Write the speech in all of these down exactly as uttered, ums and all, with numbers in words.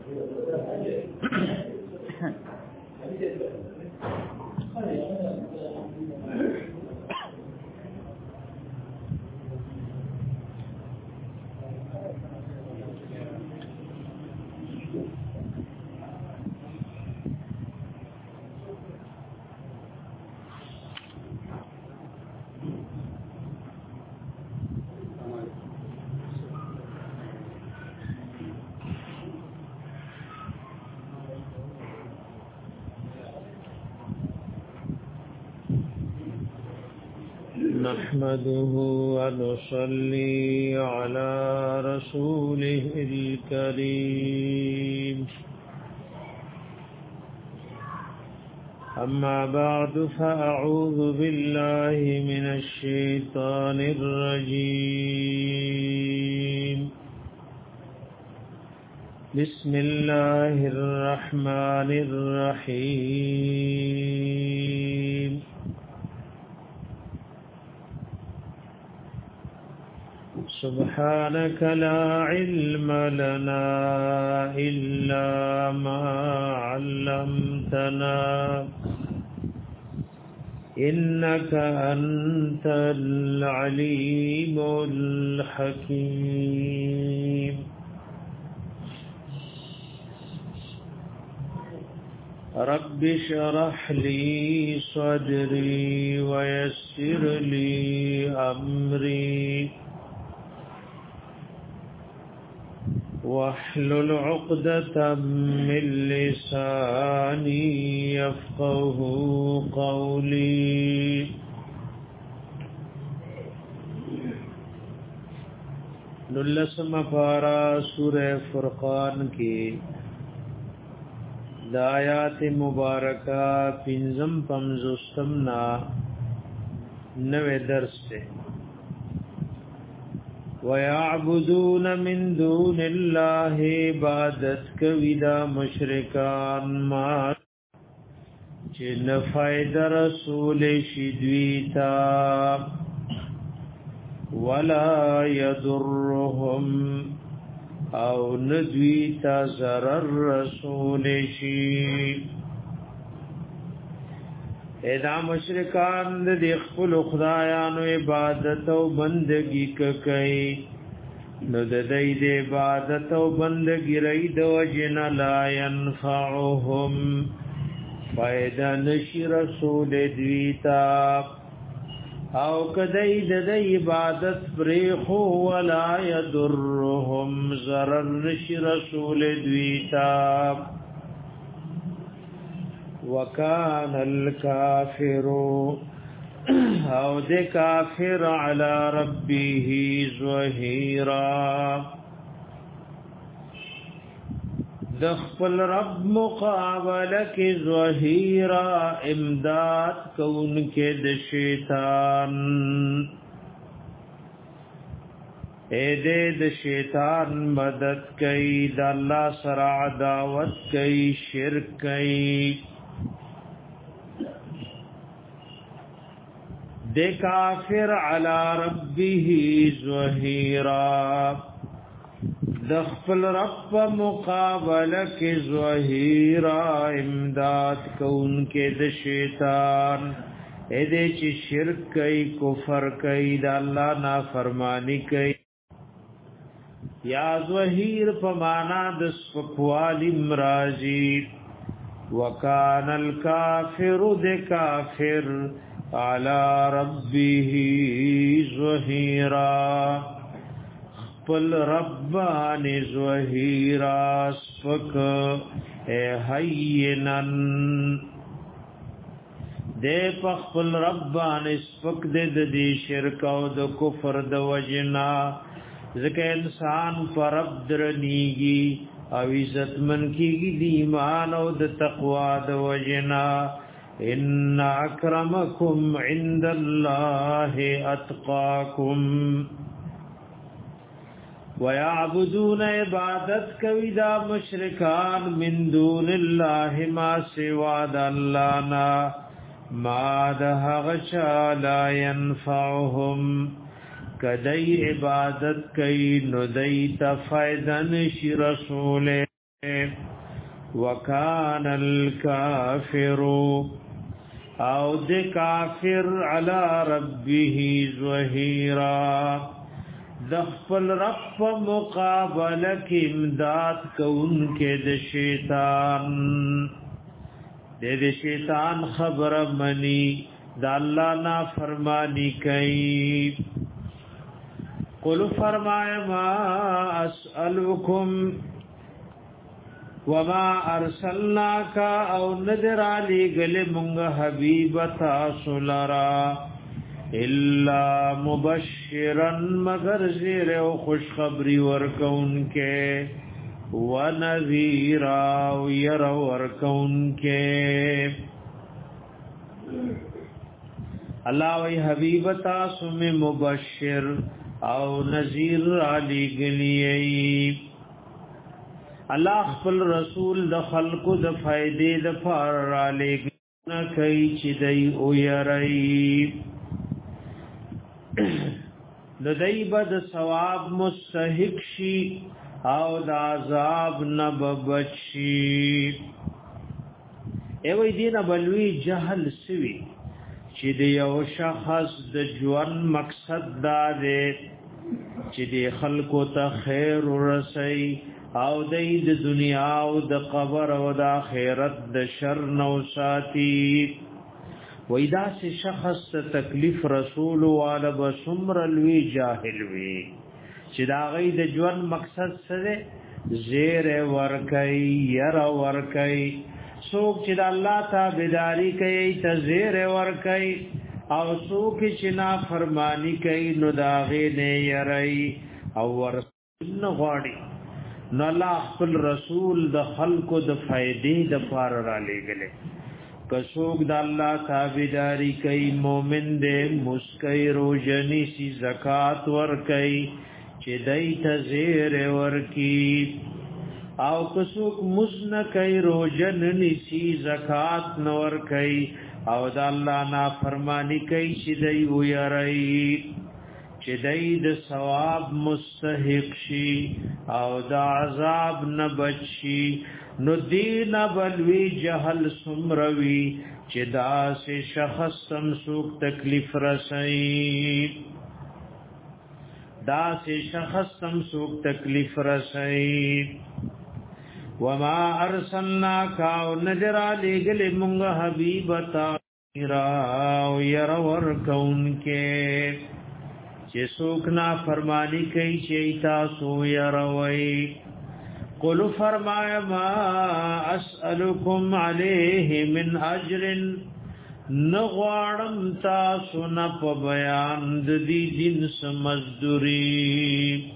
نحمده ونصلي على رسوله الكريم أما بعد فأعوذ بالله من الشيطان الرجيم بسم الله الرحمن الرحيم سبحانك لا علم لنا إلا ما علمتنا إنك أنت العليم الحكيم رب اشرح لي صدري ويسر لي أمري واحلل عقدة من لساني يفقه قولي نلسم پارا سورہ فرقان کی دایات مبارکہ پنزم پمزستمنا نوے درس سے وَيَعْبُدُونَ مِن دُونِ اللَّهِ عبادت کوي دا مشرکان ما چې نفید رسول شدویتا ولا يضرهم او ندویتا ضرر رسول شي ادا مشرکان د خپل خدایانو عبادت او بندگی کوي نو د دې د عبادت او بندگی رې د وجن لا ينفعهم فائدہ نشي رسول دیتا او کدی د عبادت پرې خو ولا يضرهم ضرر نشي رسول دیتا وکان الکافر او د کافر علی ربه ظهیرا د خپل رب مقابله کې ظهیرا امداد کون کې د شیطان اے دې د شیطان مدد کوي د الله سره عداوت کوي شرک کوي د کافر علی ربه ظهیرا د خپل رب مقابله کې ظهیرا امداد کون کې د شیطان اې دې چې شرک کوي کفر کوي د الله نافرمانی کوي یا ظهیر په معنا د سپکوال امراضی وکان الکافر د کافر علی ربه ظهیرا پل ربان ظهیرا سپک اے حینن دے پخپل ربان سپک دے دی شرک او د کفر د وجنا ځکه انسان پر رب درنیږي او عزت من کیږي د ایمان او د تقوا د وجنا ان اکرمکم عند الله اتقاکم ويعبدون عبادت کوي دا مشرکان من دون الله ما سوا د الله نا ما ده غشا لا ينفعهم کدی عبادت کوي نو دای ته فائدہ نشي رسول وکان الکافر او د کافر علی ربه ظهیرا د خپل رب په مقابله کې امداد کوونکې د شیطان د دې شیطان خبره منی د الله نا فرمانی کوي قل فرمای ما اسالکم وما ارسلناک او نذر علی گل مونږ حبیب تاسو لرا الا مبشرا مگر زیر او خوش خبری ورکونکه ونذیرا وير ورکونکه الله وی حبیب تاسو میں مبشر او نذیر علی گلیئی الله خپل رسول د خلقو د فائدې د فار را لګنه کوي چې دای او یری د دای بد ثواب مستحق شي او د عذاب نه بچي ایوې دین بلوي جهل سوي چې د یو شخص د ژوند مقصد دا دی چې د خلقو ته خیر ورسي او د دنیا او د قبر او د آخرت د شر نو ساتي وېدا سي شخص تکلیف رسول والا بسمر لوی جاهل وی چې دا غي د ژوند مقصد سره زیر ورکي ير ورکي څوک چې د الله تابعداري کوي ته زیر ورکي او څوک چې نا فرمانی کوي نو دا غي نه يري او ورسن غاړي نو الله خپل رسول د خلقو د فائدې د فار را لګلې کڅوګ د الله تابعداري کوي مؤمن دې مسکای روزنی سي زکات ور کوي چې دای ته زیر ورکی او کڅوګ مسن کوي روزن نسی زکات نور کوي او د الله نافرمانی کوي چې دای ويري چې دای د ثواب مستحق شي او د عذاب نه بچي نو دین بلوی جهل سمروي چې دا سه شخص سمسوک تکلیف رسي دا سه شخص سمسوک تکلیف رسي وما ارسلناک او نذر علی گل مونږ حبیبتا را ير ور کونکه چې څوک نا فرمانی کوي چې تاسو يروي قل فرمای ما اسالکم علیه من اجر نغوارم تاسو نه په بیان د دې دین مزدوری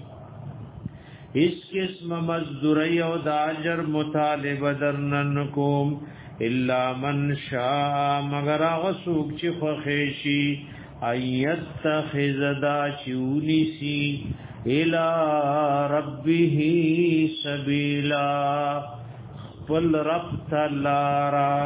اس قسم مزدوری او د اجر مطالبه درنن کوم الا من شاء مگر هغه څوک چې خوښي ایتخذ دا چونیسی الى ربه سبیلا خپل رب تلارا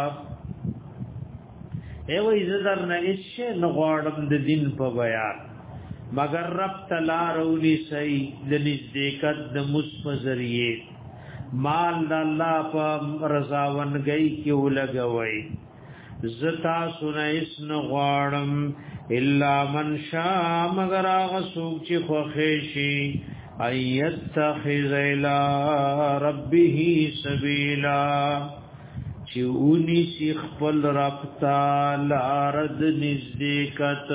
ایو ایزدر نا اسشے نغوارم د دین پا بیان مگر رب تلارونی سی دنزدیکت د مسپذریه مال دا اللہ پا رضاون گئی کیو لگوئی زتا سنا اسن غوارم الا من شاء مگر آغا سوک چی خوخیشی ایتخذ الى ربه سبیلا چی اونی سی خپل ربتا لارد نزدیکت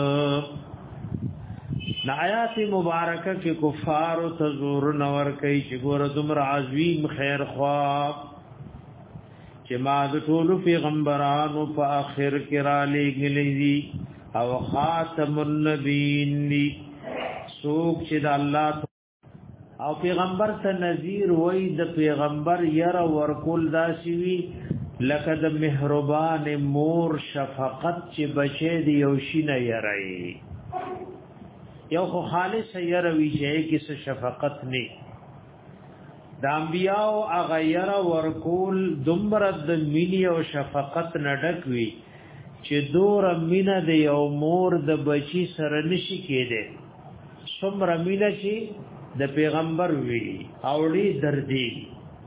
نا آیات مبارکہ کی کفار و تزور نور کئی چی گور دمر عظیم خیر خواب چې ما د ټولو پیغمبرانو په اخر کې را لېږلې دي او خاتم النبیین دي څوک چې د الله او پیغمبر ته نذیر وای د پیغمبر یره ورکول داسي وی لکه د مهربان مور شفقت چې بچي دی یو شینه یری یو خو خالص یره وی چې کیسه شفقت نه د انبیاء اغیر ورکول دمرد د مینی او شفقت نډکوي چې دور مینه د یو مور د بچی سره نشي کېده څومره مینه چې د پیغمبر وی اوړي دردي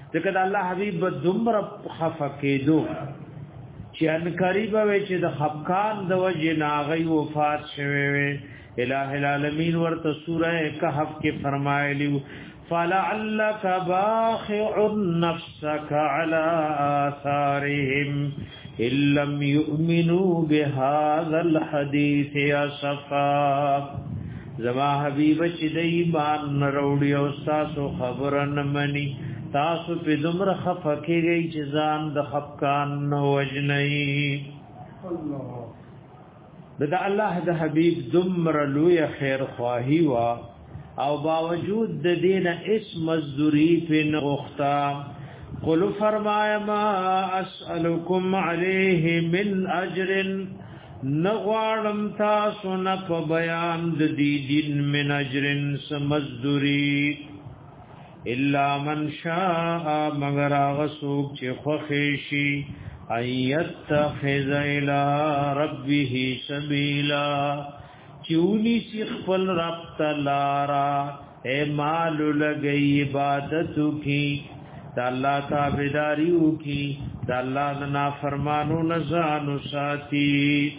ځکه د الله حبیب دومره خفقېدو چې ان قریب وي چې د خفقان د وجه ناغي وفات شوه وي الہ العالمین ورته سورہ کہف کې فرمایلی فلعلک باخع نفسک علی آثارهم ان لم يؤمنوا بهذا الحديث اسفا زما حبیب چې د ایمان نروړي او تاسو خبرن مني تاسو په دومره خفقېږئ چې ځان د خفقان نو وجنئ الله د الله د حبیب دومره لوی خیر خواهی وا او باوجود د دین اسم مزدوری په نغختا قل فرمایا ما اسألكم علیه من اجر نغوارم تاسو نه په بیان د دی دین من اجر سمزدوری الا من شاء مگر غسوک چې خوخیشی ایتخذ الى ربه سبیلا چونی سی خپل رب تلارا اے مال لگئی عبادتو کی دا اللہ تابداریو کی دا اللہ نافرمانو نزانو ساتی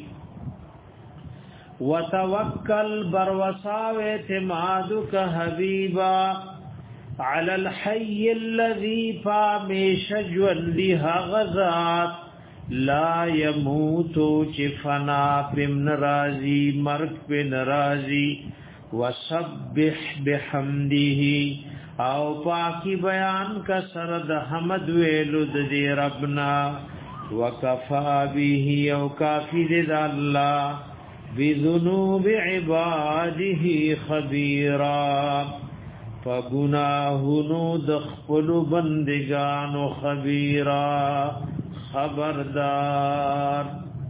وتوکل بروساو اعتمادو کا حبیبا علی الحی الذی فامیش جوندی غزات لا یموتو چفنا پم نرازی مرگ پہ نرازی وسبح بحمده او پاکی بیان کا سرد حمد ویلو دی ربنا وکفا به او کافی دی اللہ بذنوب عباده خبیرا فگناہنو دخپلو بندگانو خبیرا خبردار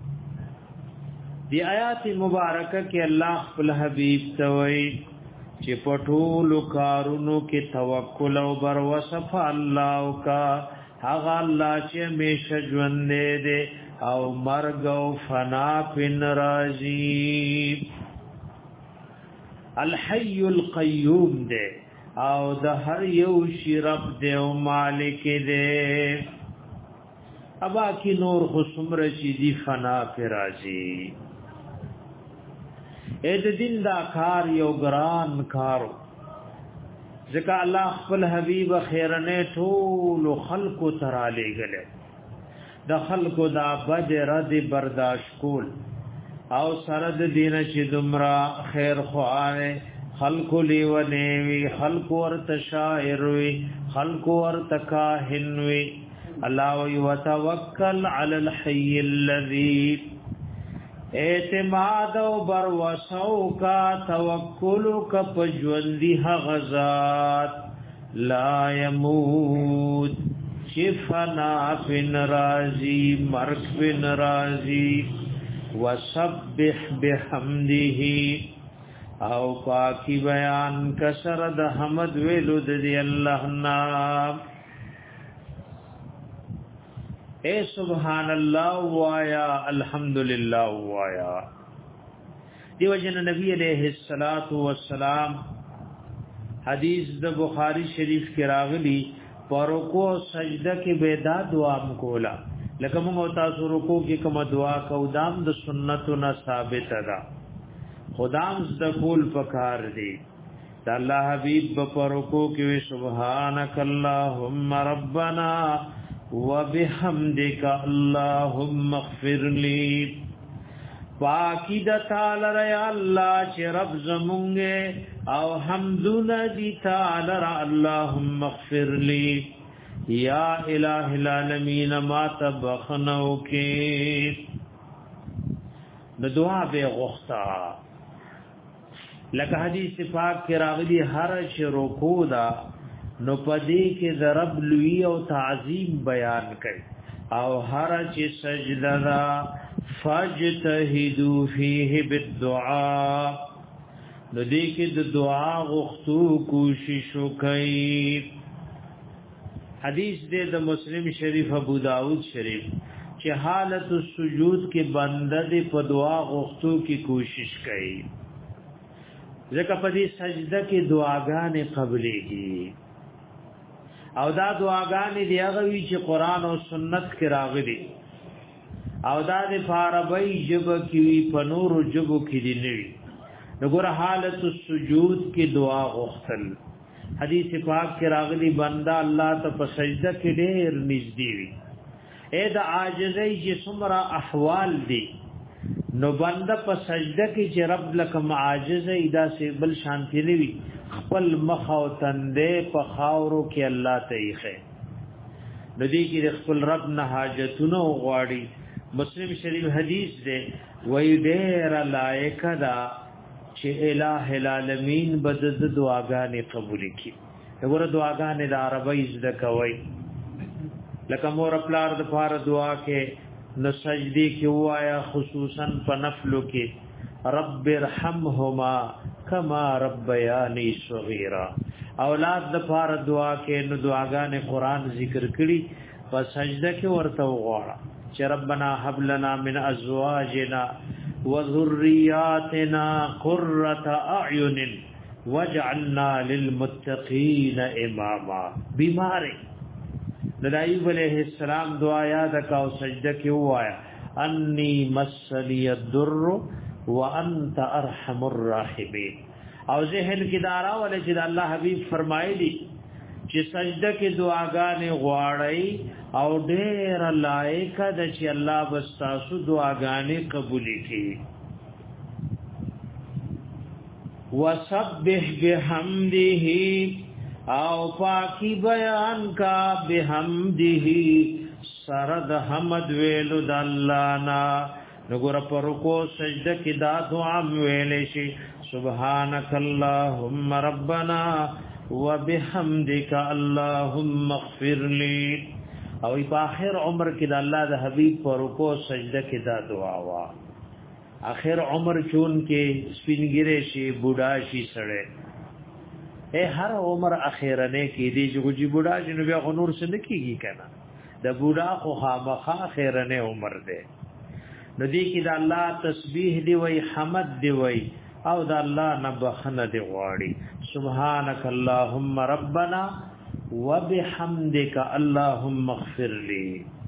دی آیات مبارکہ کې الله خپل حبیب توي چې پټول کارونو کې توکل او بر وصف الله کا هغه الله چې همیشه ژوند دې او مرګ او فنا پن راضي الحي القيوم دې او د هر یو شی رب دې او مالک دې ابا کی نور خسمر چی دی فنا پی رازی اید دین دا کار یو گران کارو ذکا اللہ خپل حبیب خیرنے ټول خلقو ترالے گلے دا خلقو دا بد رد برداشت کول او سرد دین چی دمرا خیر خواہے خلقو لیونیوی خلقو ورت شاعروی خلقو ورت کاہنوی اللہ وتوکل علی الحی الذی اعتماد و بروسو کا توکل کا پجوندی غزات لا یموت شفنا فن رازی مرک فن رازی وسبح بحمده او پاکی بیان کسر د حمد ویلو دی اللہ نام اے سبحان اللہ وایا الحمدللہ وایا دیو جن نبی علیہ الصلات والسلام حدیث د بخاری شریف کې راغلی پرکو سجده کې بيدا دعا کولا لکه موږ تاسو رکوع کې کوم دعا کو دام د سنتو نه ثابت ده خدام د کول پکار دی د الله حبیب پرکو کې سبحانك اللهم ربنا وبحمدك اللهم اغفر لي پاکی د تعالی را الله چې رب زمونږه او حمدنا دی تعالی را اللهم اغفر لي یا الہ العالمین ما تبخنو کې د دعا به غوښتا لکه حدیث پاک کې راغلی هر شروع دا نو پدې کې د رب لوی او تعظیم بیان کړي او هر چې سجده دا فاجتهدوا فيه بالدعاء نو دې کې د دعا غوښتو کوشش وکړي حدیث دې د مسلم شریف ابو داود شریف چې حالت السجود کې بنده دې په دعا غوښتو کې کوشش کوي ځکه په دې سجده کې دعاګانې قبلېږي او دا دعاګانې دی هغه وی چې قران او سنت کې راغلي او دا د فاربای جب کې په نور جبو کې دی نوی وګوره حالت السجود کې دعا غوښتل حدیث پاک کې راغلي بندا الله ته په سجده کې ډېر نږدې وي اې د عاجزۍ چې څومره احوال دي نو بنده په سجده کې چې رب لکم عاجز ایدا سی بل شانتی نوي خپل مخ او تندې په خاورو کې الله ته یې ندی کې خپل رب نه حاجتونه غواړي مسلم شریف حدیث دی وای ډېر لایق دا چې الٰه العالمین بد دعاګانې قبول کړي وګوره دعاګانې د عربی زده کوي لکه مور خپلار د فار دعا کې نو سجدي کې وایا خصوصا په نفلو کې رب ارحمهما کما ربیانی صغیرا اولاد د فار دعا کې نو دعاګانې قران ذکر کړي په سجده کې ورته وغواړه چې ربنا هب لنا من ازواجنا وذرياتنا قرة اعين واجعلنا للمتقين اماما بیمار د ایوب علیہ السلام دعا یاد کا او سجده کې وایا انی مسلی الضر وانت ارحم الراحمین او ذهن کې دارا ولې چې الله حبیب فرمایلی چې سجده کې دعاګانې غواړي او ډېر لایق ده چې الله بس تاسو دعاګانې قبول کړي وسبح بحمده او پاکی بیان کا بحمده سرد حمد ویلو د الله نا نګور پر کو سجده کې دا دعا ویلې شي سبحانك اللهم ربنا وبحمدك اللهم اغفر لي او په اخر عمر کې د الله د حبيب پر کو سجده کې دا دعا وا اخر عمر چون کې سپینګره شي بوډا شي سړې اے هر عمر اخیرنه کې دی چې ګوجی بوډا جنو بیا غنور سند کیږي کنه د بوډا خو خامخا اخیرنه عمر دی نو دی کې د الله تسبیح دی وای حمد دی وای او د الله نه بخنه دی غواړي سبحانك اللهم ربنا وبحمدك اللهم اغفر لي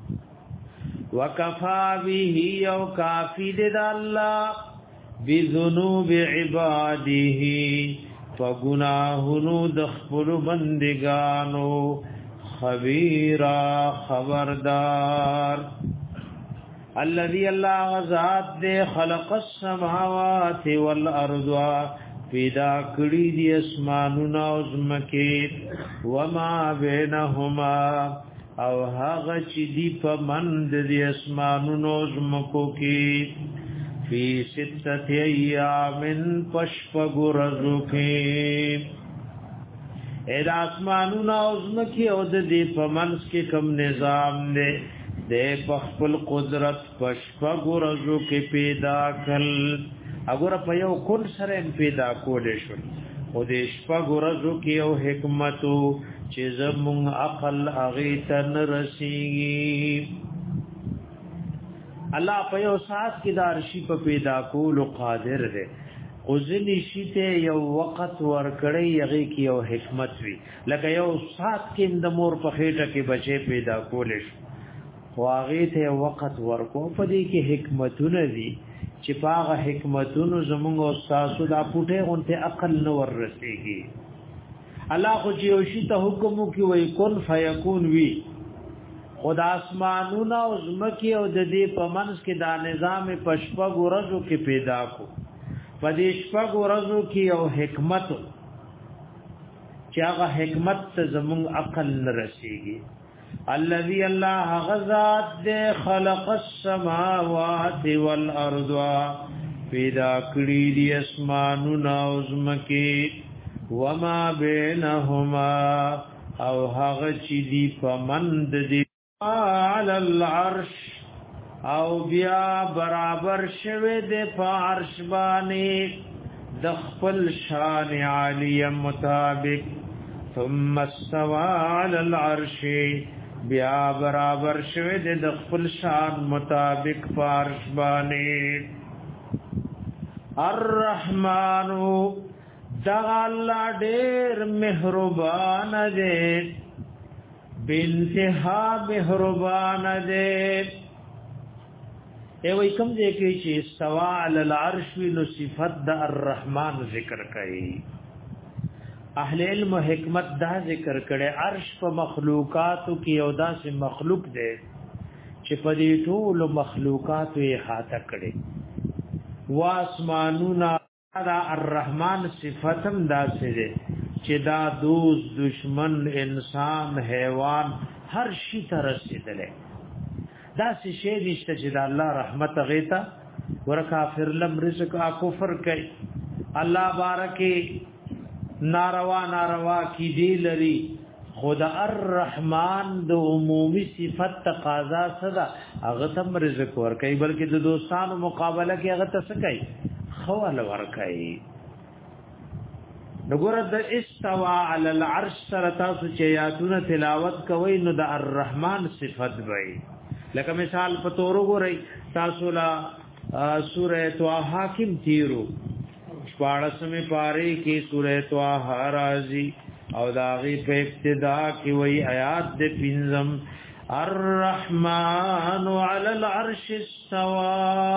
وكفى به او کافی دی د الله بذنوب عباده فگناہنو دخپل بندگانو خبیرا خبردار الذي الله غزاد دے خلق السماوات والارض پیدا کړی دی اسمانونه او زمکه وما بینهما او هغه چې دی په مند دی اسمانونو او زمکو کې فی ستت ایام پشپگ رزوکی اید آسمانونا ازمکی او دی پمنس کی کم نظام دے دے پخپل قدرت پشپگ رزوکی پیدا کل اگر پیو کن سرین پیدا کولے شن او دے شپگ رزوکی او حکمتو چیز مونگ اقل اغیتن رسیگی الله په یو سات کې د عرشی په پیدا کول قادر دی خو ځنی شي ته یو وخت ور کړی یغه کې یو حکمت وی لکه یو سات کې د مور په خېټه کې بچي پیدا کول شي خو هغه ته وخت ورکو په دې کې حکمتونه دي چې پاغه حکمتونو زموږ استادو د پټه غونته عقل نو ور رسیږي الله خو چې یو شي ته حکم کوي وای کن فیکون وی خدا اسمانونه او زمکی او د دې په منځ کې دا نظام پشپا ګورزو کې پیدا کو په دې شپا ګورزو کې یو حکمت چې هغه حکمت ته زمون عقل نرسيږي الذي الله غزاد دې خلق السماوات والارض پیدا کړی دي اسمانونه او زمکی وما بينهما او هغه چې دی په مند دي على العرش او بیا برابر شوه د عرش باندې د خپل شان عالی مطابق ثم استوى على العرش بیا برابر شوه د خپل شان مطابق عرش باندې الرحمن دا الله ډېر مهربان دی بانتها مهربان دے اے وای کوم دې کې چې استوا علی العرش نو صفت د الرحمن ذکر کړي اهل علم حکمت دا ذکر کړي عرش په مخلوقاتو کې یو داسې مخلوق دی چې په دې ټول مخلوقاتو یې احاطه کړي واسمانونا دا الرحمن صفتم داسې دی چې دا دوست دشمن انسان حیوان هر شي ته رسیدلې دا څه شی نشته چې د الله رحمت غیتا ور کافر لم رزق کفر کوي الله بارکه ناروا ناروا کی دی لري خدا الرحمن د عمومي صفت تقاضا صدا هغه تم رزق ور کوي بلکې د دوستانو مقابله کې هغه تس کوي خوال ور کوي نګور د استوا علی العرش سره تاسو چې یاتونه تلاوت کوي نو د الرحمن صفت وي لکه مثال په تور وګورئ تاسو لا سوره طه حاکم تیرو شپاړسمه پاره کې سوره طه راځي او داغي په ابتدا کې وی آیات د پنځم الرحمن علی العرش استوى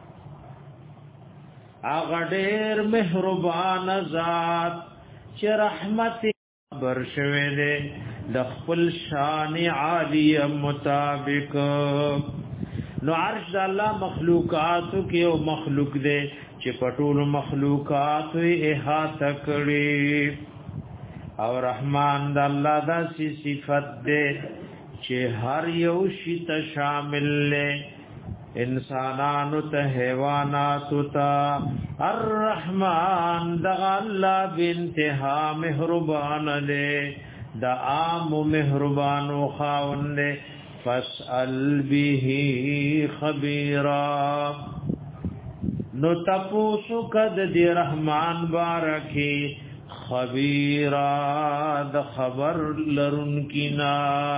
اغدیر مهربان ذات چې رحمت برشوه دے د خپل شان عالی مطابق نو عرش د الله مخلوقات کې او مخلوق دے چې پټول مخلوقات یې احاطه کړي او رحمان د الله د صفات دے چې هر یو شی ته شامل لے انسانانو ته حیواناتو ته الرحمن د الله بنتها مهربان دے د عام مهربان او خاوند فاسأل به خبيرا نو تاسو کد دی رحمان بارکی خبيرا د خبر لرون کینا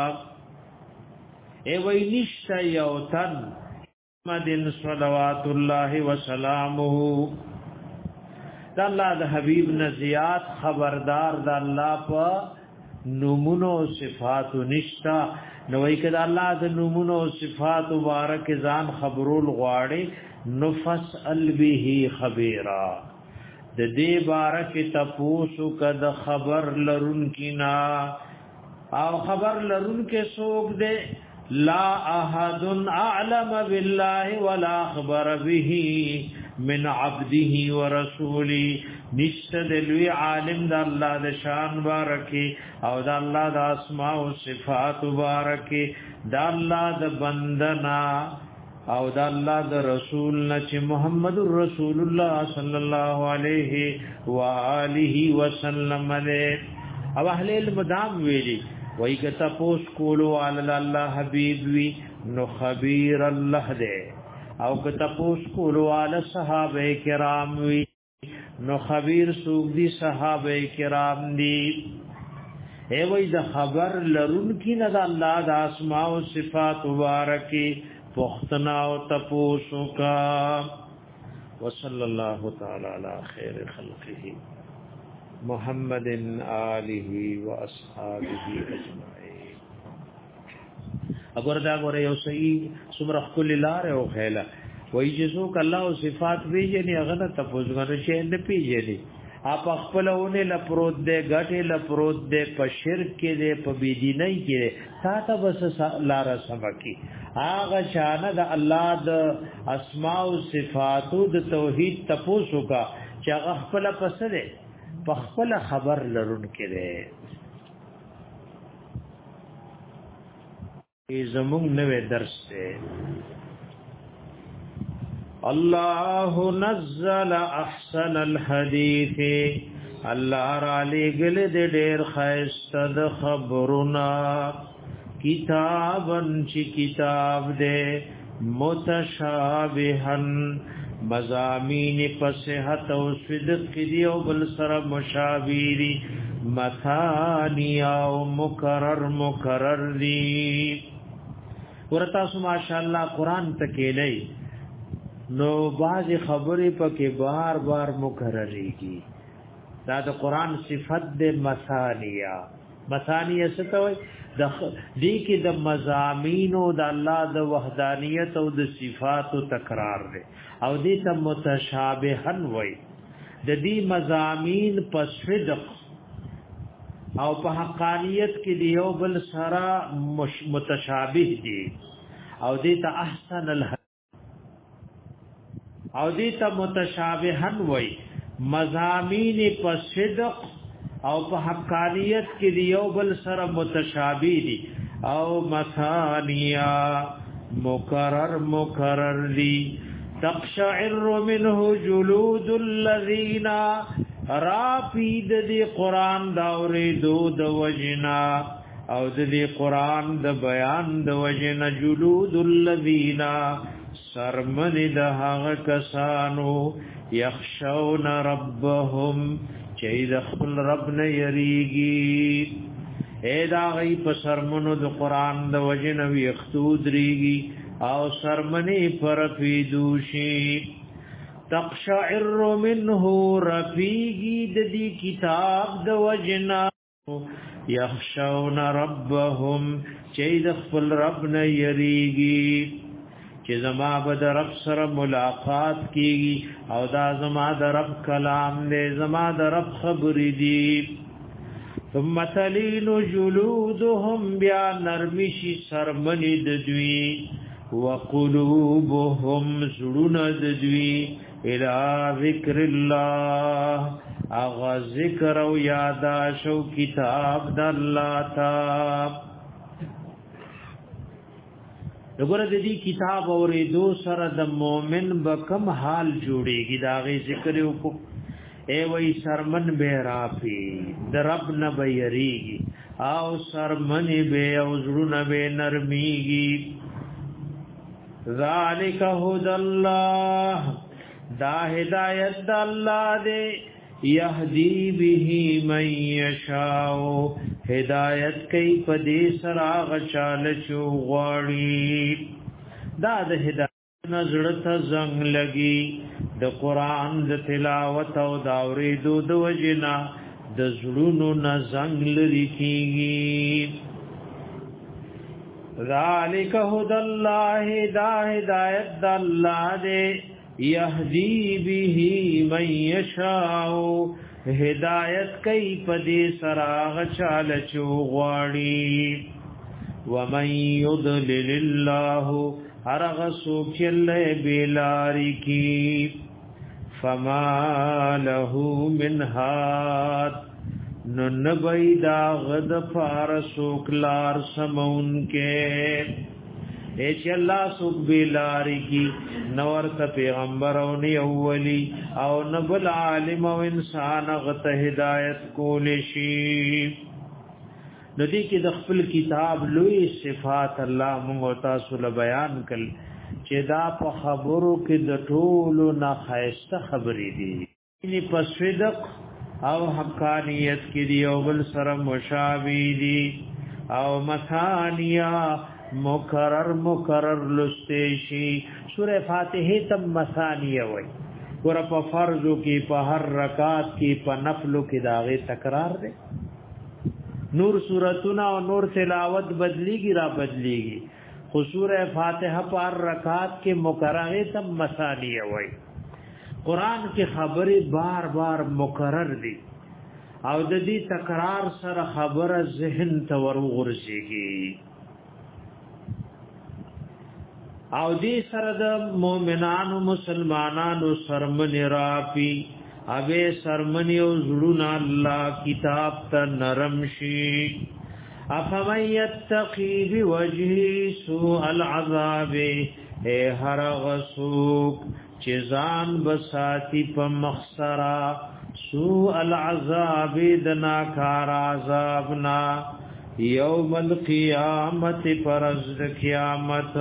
ای وی نشتا یوتن محمد صلوات الله وسلامه د الله د حبیب نزیات خبردار د الله په نومونو صفات نشتا نوې کده الله د نومونو صفات مبارک ځان خبرول غواړي نفس البه خبيرا د دې بارک تپوسو کده خبر لرون کینا او خبر لرون کې سوق دے لا احد اعلم بالله ولا خبر به من عبده ورسوله نشد لوی عالم د الله د شان بارکی او د الله د اسماء او صفات بارکی د الله د بندنا او د الله د رسول نه چې محمد رسول الله صلی الله علیه و آله وسلم له او اهل المدام ویلي وای کته پوس کولو علی الله حبیب وی نو خبیر الله دې او کته پوس کولو علی صحابه کرام وی نو خبیر سوق دی صحابه کرام دی ای وای د خبر لرون کی نه د الله د اسماء او صفات مبارکی پختنا او تپوسو کا وصلی الله تعالی علی خیر خلقه محمد آله و اصحابه اجمعین اگر دا غره یو صحیح سمرخ کل لار او خیلا وای جزو ک الله او صفات ویجنی هغه ته پوزغره شي نه پیجنی اپ خپلونه لپروت دے غټه لپروت دے په شرک کې دے په بيدینۍ کې تا ته بس لار سمکی هغه شان د الله د اسماء او صفات د توحید تپوسو کا چې هغه خپل پسره په خپل خبر لرون کړي ای زمون نوې درس ته الله نزل احسن الحديث الله را لګل دې ډېر خیسته د خبرنا کتابن چې کتاب دې متشابهن مزامین فصحت او صدق دی او بل سره مشابهری مثانی او مکرر مکرر دی ورته سو ماشاءالله قران تکیلای نو باز خبرې پکې بار بار مکرری کی دا د قران صفت د مثانیا مثانیه ستوي د دې کې د مزامین او د الله د وحدانیت او د صفات او تکرار دی او دې ته متشابهن وای د دې مزامین په صدق او په حقانیت کې دی یو بل سره متشابه دي او دې ته احسن ال او دې ته متشابهن وای مزامین په صدق او په حقانیت کې دی یو بل سره متشابه دي او مثانیا مکرر مکرر دی تقشعر منه جلود الذين رافید دی قران دا اوریدو د وجنا او د دی قران د بیان د وجنا جلود الذين سرمن د هغه کسانو یخشون ربهم چې د خپل رب نه یریږي اے دا غي په سرمنو د قران د وجنا وی اختود ریږي او سرمنی پر فیدوشی تقشعر منه رفیگی ددی کتاب د وجنا یخشون ربهم چید خپل رب نه یریږي چې زما به د رب سره ملاقات کیږي او دا زما د رب کلام دې زما د رب خبرې دي ثم تلین جلودهم بیا نرمشی سرمنی ددوی وقلوبهم زړونه ددوی الى ذکر الله اغه ذکر او یاد شو کتاب د الله تا وګوره د دې کتاب اورېدو سره د مؤمن به کم حال جوړيږي دا غي ذکر او اے وای سرمن به رافي د رب نه به یریږي او سرمن به او زړونه به نرميږي ذالک هدى الله دا هدایت د الله دې یهدی به من یشاء هدایت کوي په دې سره غچاله شو غواړي دا د هدایت نظر ته زنګ لګي د قران د تلاوت او د اوریدو د وجنا د زړونو نه زنګ لري کیږي ذالک هدى الله دا هدایت د الله دې یهدی به من یشاء هدایت کوي په دې سراغ چاله چو غواړي ومن یضلل الله هرغ سوک له بلاری کی فما له من هاد نو نبی دا غد فارسوک لار سمون کے ایچ اللہ سوک بلاری کی نور تا پیغمبر او نی اولی او نبل عالم او انسان غت ہدایت کولشی ندی کی د خپل کتاب لوی صفات الله مونږ تاسو له بیان کړ چې دا په خبرو کې د ټولو نه خیسته خبرې دي یعنی په صدق او حقانیت کې دی او بل سره مشابه دي او مثانیا مکرر مکرر لستیشی سورہ فاتحه تم مثانیه وای ور په فرضو کې په هر رکعت کې په نفلو کې داغه تکرار دی نور سورتنا او نور تلاوت بدلیږي را بدلیږي خو سورہ فاتحه پر رکعات کې مکرره تم مثانیه وای قران کې خبره بار بار مکرر دي او د دې تکرار سره خبره ذهن ته ورغورځيږي او دې سره د مؤمنانو مسلمانانو سرمن راپی اوه سرمنی او زړونه الله کتاب ته نرم شي افمن یتقی بوجهی سوء العذاب اے هر غسوک چزان بساتی په مخسرا سوء العذاب دنا کار عذابنا یوم القیامت پرز قیامت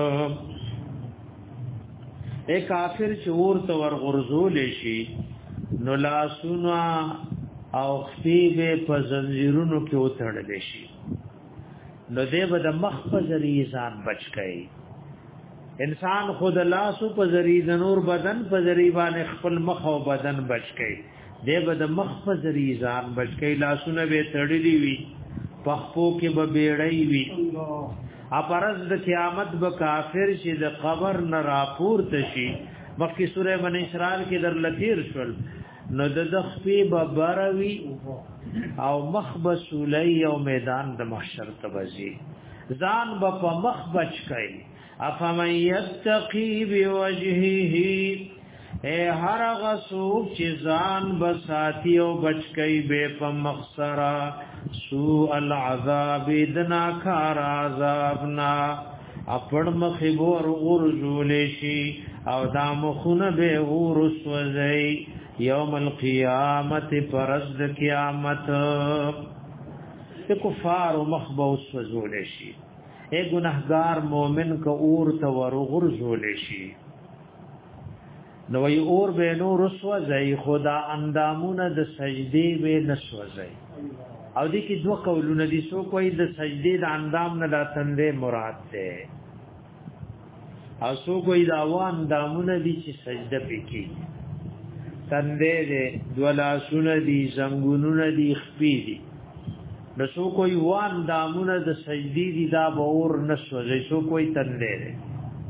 اے کافر چور تور غرزول شي نو لاسونا او خفیبه په زنجیرونو کې وتړل شي نو دې به د مخ په ذریعہ ځان بچ کړي انسان خود لاسو په ذریعہ د نور بدن په ذریعہ باندې خپل مخ او بدن بچ کړي دې به د مخ په ذریعہ ځان بچ کړي لاسونه به تړلې وي پخپو کې به بیړی وي اپرز د قیامت به کافر شي د قبر نه راپور تشي مخکې سوره بنی اسرائیل کې در لثیر شول نو د خپي به بروي او مخبسولی او میدان د محشر تبزي ځان به په مخ بچ کړي افمن یتقی بوجهه اے هر غسوک چې ځان بساتی او بچ کئ به په مخسرا سوء العذاب دنا کار عذابنا اپړ مخبور غرزول شي او دا مخونه به ورس وزي یوم القیامت پرز قیامت ته کفار او مخبوس وزول شي اے گناہگار مومن کا اور ته ور غرزول شي نو ای اور به نور سو زئی خدا اندامونه د سجدي به نسو زئی او دې کې دوه قولونه دي سو کوئی د سجدي د اندام نه د تندې مراد ده او سو کوئی دا و اندامونه دي چې سجده پکې تندې دې دولا سونه دي زنګونونه دي خپې دي نو سو کوئی و اندامونه د سجدي دي دا به اور نسو زئی سو کوئی تندې دي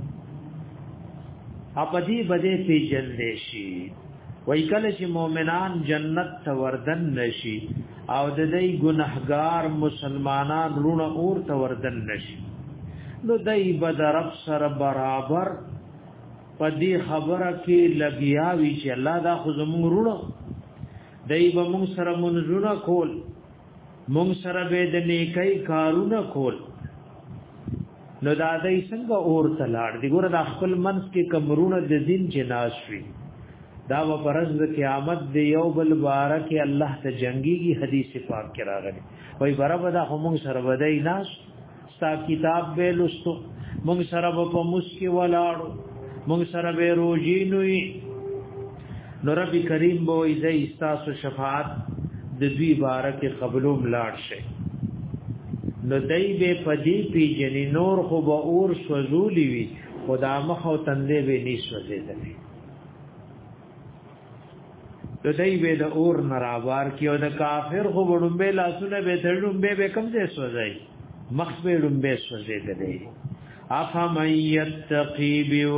اپدی بده پی جلدی شي وای کله چې مؤمنان جنت ته وردن نشي او د دې ګناهګار مسلمانان رونه اور ته وردن نشي نو دای بدرب سره برابر پدی خبره کې لګیاوی چې الله دا خو زموږ رونه دای به موږ سره منځونه کول موږ سره به د نیکي کارونه کول نو دا دای څنګه اور تلاړ دی ګوره د خپل منس کې کمرونه د دین جناش وی دا و پرز د قیامت دی یو بل بارک الله ته جنگيږي حدیث پاک کې راغلی وای برابر دا هم سره ودای ناس ستا کتاب به لستو موږ سره په مسکی ولاړو موږ سره به روزي نوې نو رب کریم به ایزه استاسو شفاعت د دوی بارک قبولوم لاړ شي نو دای به پدی پی جنی نور خو به اور سوزولی وی خدا مخ او تندې به ني سوزیدلې نو دای به د اور نراوار کیو د کافر خو وډمبه لاسونه به تړمبه به کم ځای سوزای مخ به وډمبه سوزیدلې افمن یتقی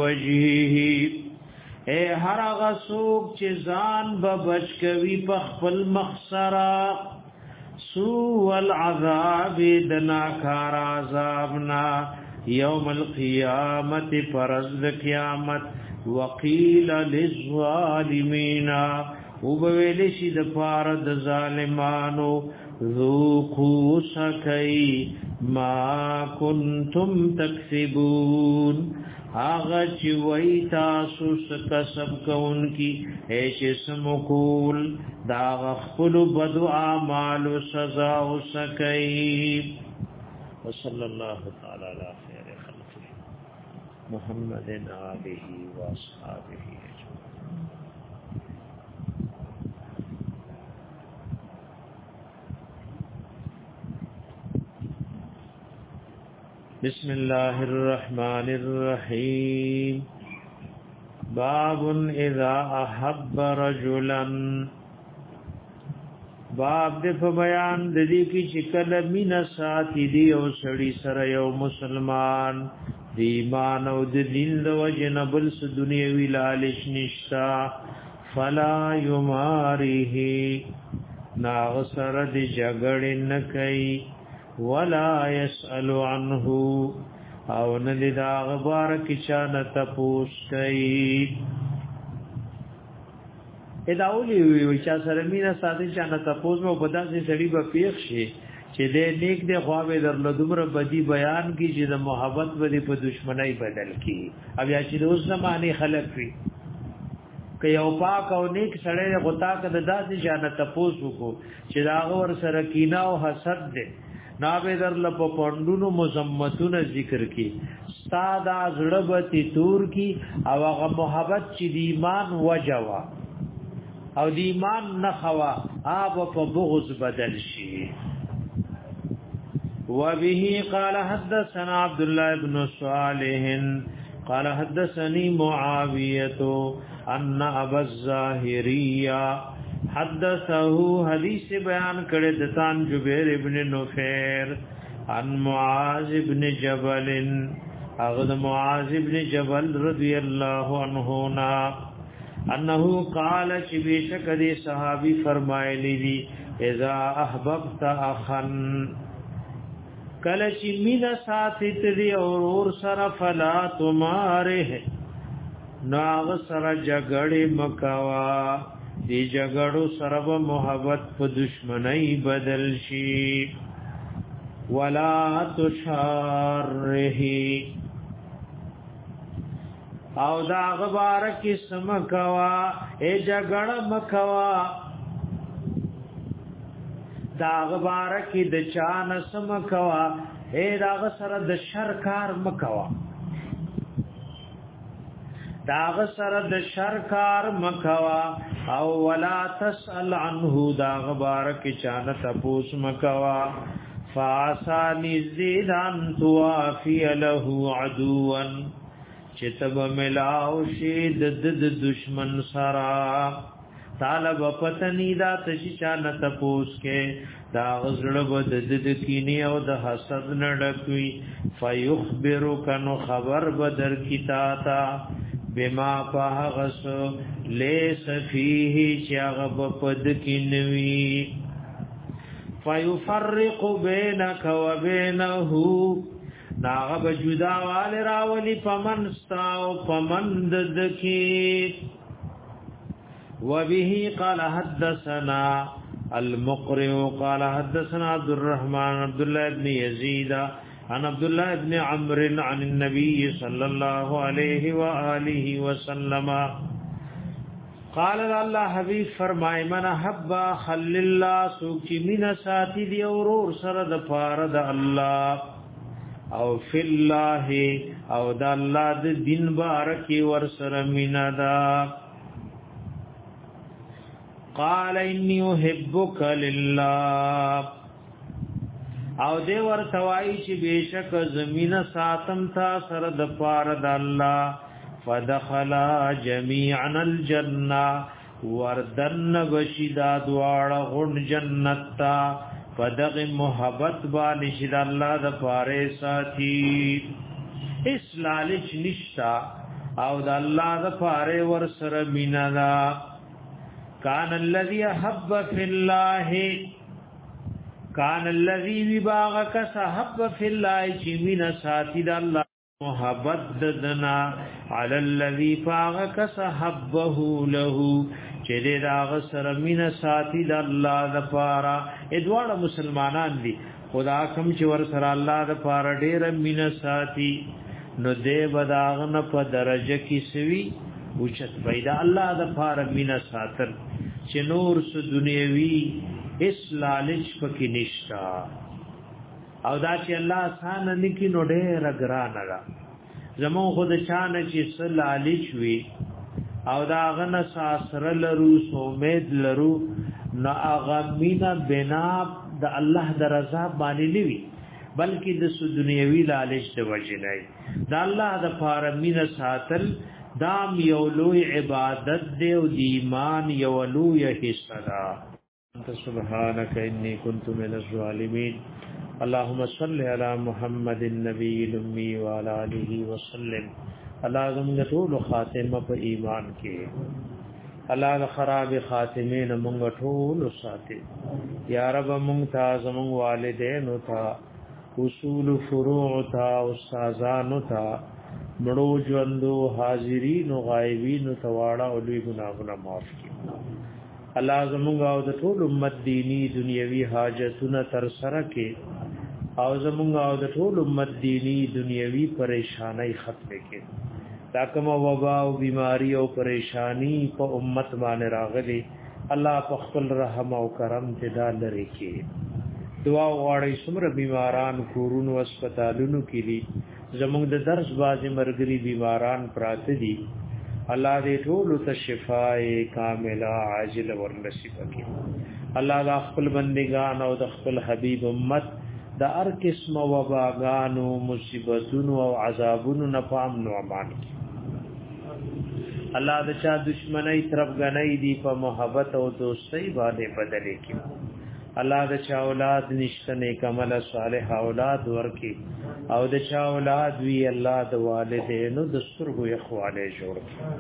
بوجهه اے هر هغه څوک چې ځان به بچ کوي په خپل مخسرا سوء العذاب دنا کار عذابنا یوم القیامت پرز قیامت وقیل للظالمین وبویل شي د پار د ظالمانو ذوقوا سکی ما کنتم تکسبون آغا چی وی تاسو کسب کون کی ایش اسم کول دا غخفل بدو آمال سزا سکی وصلی اللہ تعالی علی خیر خلقه محمد آلہ و اصحابہ بسم الله الرحمن الرحيم باب اذا احب رجلا باب د په بیان د دې کې چې کله مینا ساتي دی او سړی سره یو مسلمان دی ایمان او د دین د وجنه بل س دنیوي لالچ نشتا فلا یماره ناغسر دی جګړې نه کوي ولا يسأل عنه او ندی دا غبار کی چانه تپوس کوي ادا اولی وی چا سره مینا ساتي چانه تپوس مو په داسې سړی به پیښ شي چې دې نیک دې خواوې درلو دومره بدی بیان کی چې د محبت باندې په دشمنی بدل کی او یا چې روز زمانه خلق وي که یو پاک او نیک سړی غتا کده داسې چانه تپوس وکړو چې دا ور سره کینه او حسد دې نابه در لپ پندونو مزمتون ذکر کی استاد ازړبتی تور کی او هغه محبت چې د ایمان وجوا او د ایمان نخوا آب په بغض بدل شي وبه قال حدثنا عبد الله بن صالح قال حدثني معاويه ان ابا الظاهريه حدثه حدیث بیان کړه د تان جبیر ابن نفیر عن معاذ ابن جبل اغد معاذ ابن جبل رضی الله عنه نا انه قال چې بشک دې صحابي فرمایلی دي اذا احببت اخن کله چې مینا ساتت دی اور اور سره فلا تماره ناغ سره جګړې مکوا دی جګړو سره به محبت په دشمنی بدل شي ولا تشاره او دا غبار کی سمکوا اے جګړه مکوا دا غبار کی د چان سمکوا اے دا سره د شر کار مکوا دا سره د شر کار مکوا او ولا تسأل عنه دا غبار کی چان تپوس مکوا فاسانی زیدان توافی له عدوا چتب ملاو شید د دشمن سرا طالب پتنی دا تشی چان تپوس کے دا غزړ بد د کینی او د حسد نډکوي فیخبرک نو خبر بدر کیتا تا بما پاغس لیس فیه چاغب پد کینوی فیفرق بینک و بینه ناغب جدا وال راولی پمنستاو پمنددکی وبه قال حدثنا المقرئ قال حدثنا عبد الرحمن عبد الله بن يزيد عن عبد الله بن عمرو عن النبي صلى الله عليه واله وسلم قال الله حبيب فرمای من حب خل الله سوچ من ساتي دی اورور سره د فارد الله او فی الله او د الله د دین بارکی ور سره مینا دا قال انی احبک لله او دی ور توای چې بشک زمینه ساتم تا سره د فارد الله فدخلا جميعا الجنه وردن بشدا دواړه غون جنت تا فدغ محبت باندې شد الله د فاره ساتي اس لالچ نشتا او د الله د فاره ور سره مینا دا کان الذي حب في الله کان الذي وباغك حب في الله چې مینا ساتي د الله محبت دنا علی الذی فاغک صحبه له چې دې راغ سره مینا ساتي د الله د پاره ادواړه مسلمانان دي خدا کوم چې ور سره الله د پاره ډېر مینا ساتي نو دې بداغن په درجه کې سوي اوچت پیدا الله د پاره مینا ساتل چې نور س دنیوي اس لالچ پکې نشتا او دا چې الله آسان نکی نو ډېر ګران را زمو خود چانه چې سلالچ وی او دا غنه ساسر لرو امید لرو نا اغمینا بنا د الله د رضا باندې نیوی بلکې د دنیوي لالچ د وجنای دا الله د فارمینا ساتل دام یو لوی عبادت دی او د ایمان یو لوی حصہ ده سبحانك اني كنت من الظالمين اللهم صل على محمد النبي الامي وعلى اله وسلم اللهم ټول خاتمه په ایمان کې الله خراب خاتمه نه مونږ ټول ساتي یا رب مونږ ته زمون والدین او ته اصول فروع ته استادانو ته مړو ژوندو حاضرین او غایبین ته واړه او لوی ګناهونه معاف کړي الله زمونږ او د ټول امت دینی دنیوي حاجتونه تر سره کې او زمونږ او د ټول امت دینی دنیوي پریشانای ختم کړي دا کوم وبا او بیماری او پریشانی په امت باندې راغلي الله په خپل رحم او کرم ته دا لري کې دعا غواړي څومره بیماران کورونو هسپتالونو کې دي زمونږ د درس بازي مرګري بیماران پراته دي الله دې ټول ته شفای کامله عاجل ور نصیب کړي الله د خپل بندگان او د خپل حبیب امت د هر قسم وباګانو مصیبتونو او عذابونو نه پام نو امان کړي الله د چا دشمنی طرف غنۍ دی په محبت او دوستۍ باندې بدلې کی الله د چا اولاد نشته نیک عمل صالح اولاد ورکی او د چا اولاد وی الله د والدینو د سترګو اخواله جوړ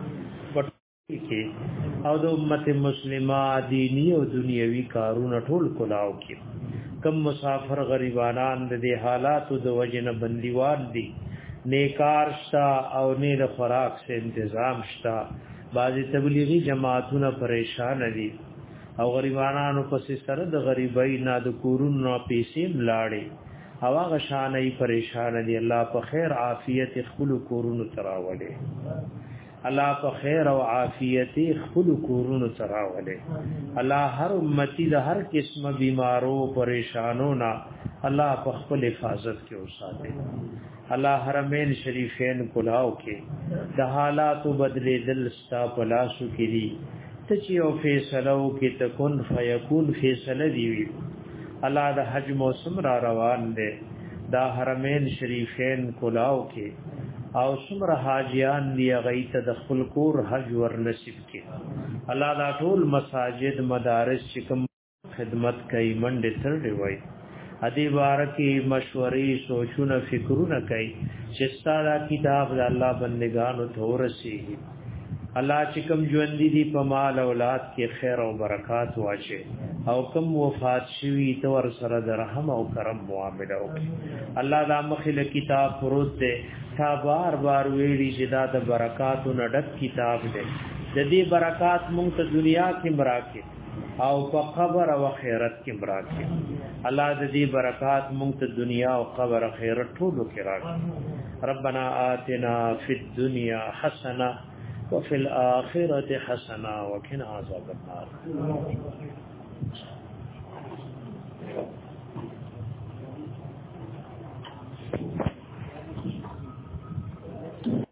کی او د امت مسلمه دینی او دنیوي کارونه ټول کلاو کی کم مسافر غریبانان د حالاتو د وجنه بندیوان دي نیکار شتا او نه د خوراک سے انتظام شتا بعضی تبلیغی جماعتونه پریشان دي او غریبانو پس سره د غریبۍ نه د کورونو پیسې ملاړي او هغه شانې پریشان دي الله په خیر عافیت خپل کورونو تراولې الله په خیر او عافیت خپل کورونو تراولې الله هر امتی د هر قسمه بیمارو پریشانو نه الله په خپل حفاظت کې اوساته الله حرمین شریفین کلاو کې د حالات بدلې دل ستا پلاسو کې دي ته چې او فیصلو کې تکون فیکون فیصله دی وی الله د حج موسم را روان دی دا حرمین شریفین کلاو کې او څومره حاجیان دی غیته د خپل کور حج ور نصیب کې الله دا ټول مساجد مدارس چې کوم خدمت کوي منډه تر دی وای ادي بارکی مشورې سوچونه فکرونه کوي چې ستاره کتاب د الله بندگانو تورسي الله چې کوم ژوند دي په مال اولاد کې خیر او برکات واچي او کوم وفات شوی تور سره د رحم او کرم معاملې وکړي الله دا مخله کتاب پروت دی تا بار بار ویلي چې دا د برکاتو نډک کتاب دی د دې برکات مونږ ته دنیا کې مراکې او په قبر او آخرت کې مراکې الله د دې برکات مونږ ته دنیا او قبر آخرت ټولو کې راکړي ربنا آتنا فی الدنيا حسنه وفي الآخرة حسنة وقنا عذاب النار